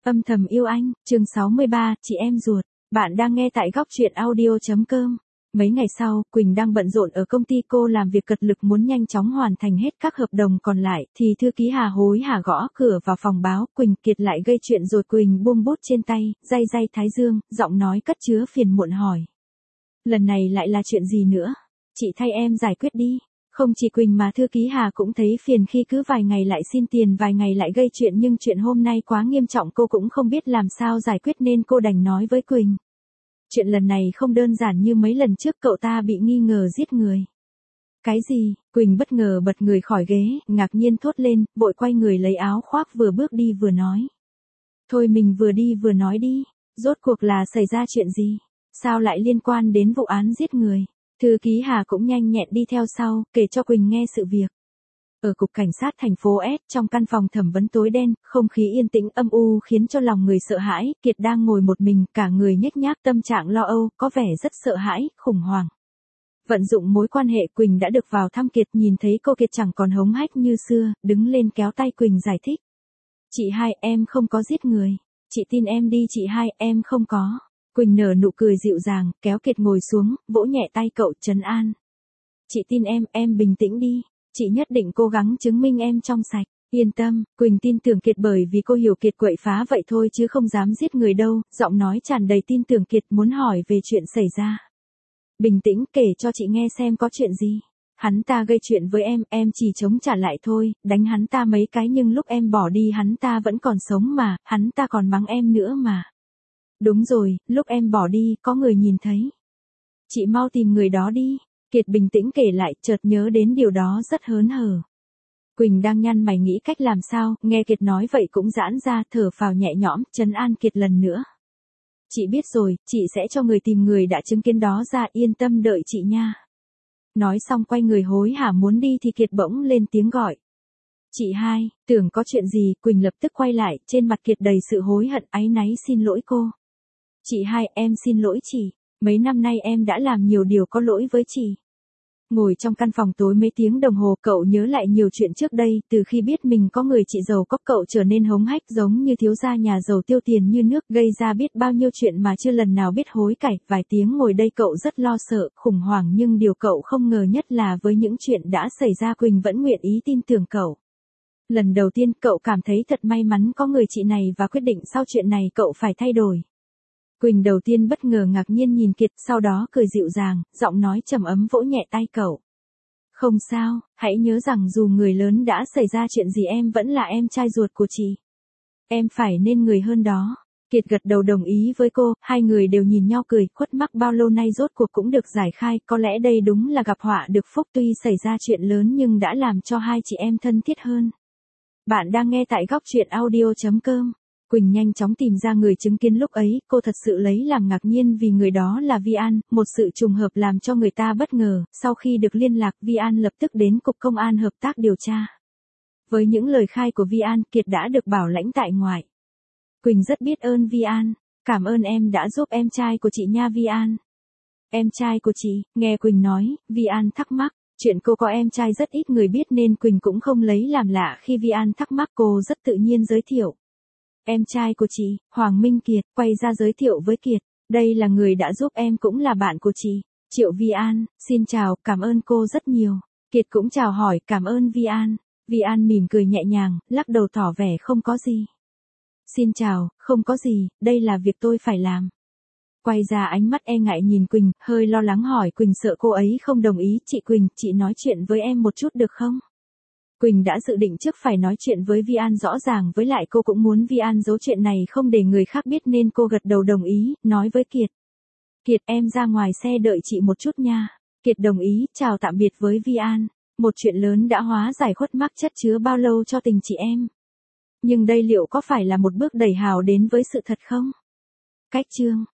Âm thầm yêu anh, chương 63, chị em ruột. Bạn đang nghe tại góc truyện audio.com. Mấy ngày sau, Quỳnh đang bận rộn ở công ty, cô làm việc cật lực muốn nhanh chóng hoàn thành hết các hợp đồng còn lại, thì thư ký Hà hối hả gõ cửa vào phòng báo, Quỳnh Kiệt lại gây chuyện rồi. Quỳnh buông bút trên tay, day day thái dương, giọng nói cất chứa phiền muộn hỏi. Lần này lại là chuyện gì nữa? Chị thay em giải quyết đi. Không chỉ Quỳnh mà thư ký Hà cũng thấy phiền khi cứ vài ngày lại xin tiền, vài ngày lại gây chuyện, nhưng chuyện hôm nay quá nghiêm trọng, cô cũng không biết làm sao giải quyết nên cô đành nói với Quỳnh. Chuyện lần này không đơn giản như mấy lần trước, cậu ta bị nghi ngờ giết người. Cái gì? Quỳnh bất ngờ bật người khỏi ghế, ngạc nhiên thốt lên, vội quay người lấy áo khoác, vừa bước đi vừa nói. Thôi mình vừa đi vừa nói đi, rốt cuộc là xảy ra chuyện gì? Sao lại liên quan đến vụ án giết người? Thư ký Hà cũng nhanh nhẹn đi theo sau, kể cho Quỳnh nghe sự việc. Ở cục cảnh sát thành phố S, trong căn phòng thẩm vấn tối đen, không khí yên tĩnh âm u khiến cho lòng người sợ hãi. Kiệt đang ngồi một mình, cả người nhếch nhác, tâm trạng lo âu, có vẻ rất sợ hãi, khủng hoảng. Vận dụng mối quan hệ, Quỳnh đã được vào thăm Kiệt, nhìn thấy cô Kiệt chẳng còn hống hách như xưa, đứng lên kéo tay Quỳnh giải thích. Chị hai, em không có giết người. Chị tin em đi chị hai, em không có. Quỳnh nở nụ cười dịu dàng, kéo Kiệt ngồi xuống, vỗ nhẹ tay cậu, trấn an. Chị tin em bình tĩnh đi. Chị nhất định cố gắng chứng minh em trong sạch. Yên tâm, Quỳnh tin tưởng Kiệt bởi vì cô hiểu Kiệt quậy phá vậy thôi chứ không dám giết người đâu, giọng nói tràn đầy tin tưởng. Kiệt muốn hỏi về chuyện xảy ra. Bình tĩnh, kể cho chị nghe xem có chuyện gì. Hắn ta gây chuyện với em chỉ chống trả lại thôi, đánh hắn ta mấy cái nhưng lúc em bỏ đi hắn ta vẫn còn sống mà, hắn ta còn mắng em nữa mà. Đúng rồi, lúc em bỏ đi, có người nhìn thấy. Chị mau tìm người đó đi. Kiệt bình tĩnh kể lại, chợt nhớ đến điều đó rất hớn hở. Quỳnh đang nhăn mày nghĩ cách làm sao, nghe Kiệt nói vậy cũng giãn ra, thở phào nhẹ nhõm, trấn an Kiệt lần nữa. Chị biết rồi, chị sẽ cho người tìm người đã chứng kiến đó ra, yên tâm đợi chị nha. Nói xong quay người hối hả muốn đi thì Kiệt bỗng lên tiếng gọi. Chị hai, tưởng có chuyện gì? Quỳnh lập tức quay lại, trên mặt Kiệt đầy sự hối hận, áy náy, xin lỗi cô. Chị hai, em xin lỗi chị. Mấy năm nay em đã làm nhiều điều có lỗi với chị. Ngồi trong căn phòng tối mấy tiếng đồng hồ, cậu nhớ lại nhiều chuyện trước đây, từ khi biết mình có người chị giàu có, cậu trở nên hống hách giống như thiếu gia nhà giàu, tiêu tiền như nước, gây ra biết bao nhiêu chuyện mà chưa lần nào biết hối cải. Vài tiếng ngồi đây cậu rất lo sợ, khủng hoảng, nhưng điều cậu không ngờ nhất là với những chuyện đã xảy ra, Quỳnh vẫn nguyện ý tin tưởng cậu. Lần đầu tiên cậu cảm thấy thật may mắn có người chị này và quyết định sau chuyện này cậu phải thay đổi. Quỳnh đầu tiên bất ngờ ngạc nhiên nhìn Kiệt, sau đó cười dịu dàng, giọng nói trầm ấm vỗ nhẹ tay cậu. Không sao, hãy nhớ rằng dù người lớn đã xảy ra chuyện gì em vẫn là em trai ruột của chị. Em phải nên người hơn đó. Kiệt gật đầu đồng ý với cô, hai người đều nhìn nhau cười, khuất mắc bao lâu nay rốt cuộc cũng được giải khai, có lẽ đây đúng là gặp họa được phúc, tuy xảy ra chuyện lớn nhưng đã làm cho hai chị em thân thiết hơn. Bạn đang nghe tại góc truyện audio.com. Quỳnh nhanh chóng tìm ra người chứng kiến lúc ấy, cô thật sự lấy làm ngạc nhiên vì người đó là Vi An, một sự trùng hợp làm cho người ta bất ngờ. Sau khi được liên lạc, Vi An lập tức đến cục công an hợp tác điều tra. Với những lời khai của Vi An, Kiệt đã được bảo lãnh tại ngoại. Quỳnh rất biết ơn Vi An, cảm ơn em đã giúp em trai của chị nha Vi An. Em trai của chị, nghe Quỳnh nói, Vi An thắc mắc. Chuyện cô có em trai rất ít người biết nên Quỳnh cũng không lấy làm lạ khi Vi An thắc mắc, cô rất tự nhiên giới thiệu. Em trai của chị, Hoàng Minh Kiệt, quay ra giới thiệu với Kiệt. Đây là người đã giúp em, cũng là bạn của chị, Triệu Vi An. Xin chào, cảm ơn cô rất nhiều. Kiệt cũng chào hỏi, cảm ơn Vi An. Vi An mỉm cười nhẹ nhàng, lắc đầu tỏ vẻ không có gì. Xin chào, không có gì, đây là việc tôi phải làm. Quay ra ánh mắt e ngại nhìn Quỳnh, hơi lo lắng hỏi Quỳnh sợ cô ấy không đồng ý. Chị Quỳnh, chị nói chuyện với em một chút được không? Quỳnh đã dự định trước phải nói chuyện với Vi An rõ ràng, với lại cô cũng muốn Vi An giấu chuyện này không để người khác biết nên cô gật đầu đồng ý, nói với Kiệt. Kiệt, em ra ngoài xe đợi chị một chút nha. Kiệt đồng ý, chào tạm biệt với Vi An. Một chuyện lớn đã hóa giải khuất mắc chất chứa bao lâu cho tình chị em. Nhưng đây liệu có phải là một bước đẩy hào đến với sự thật không? Cách chương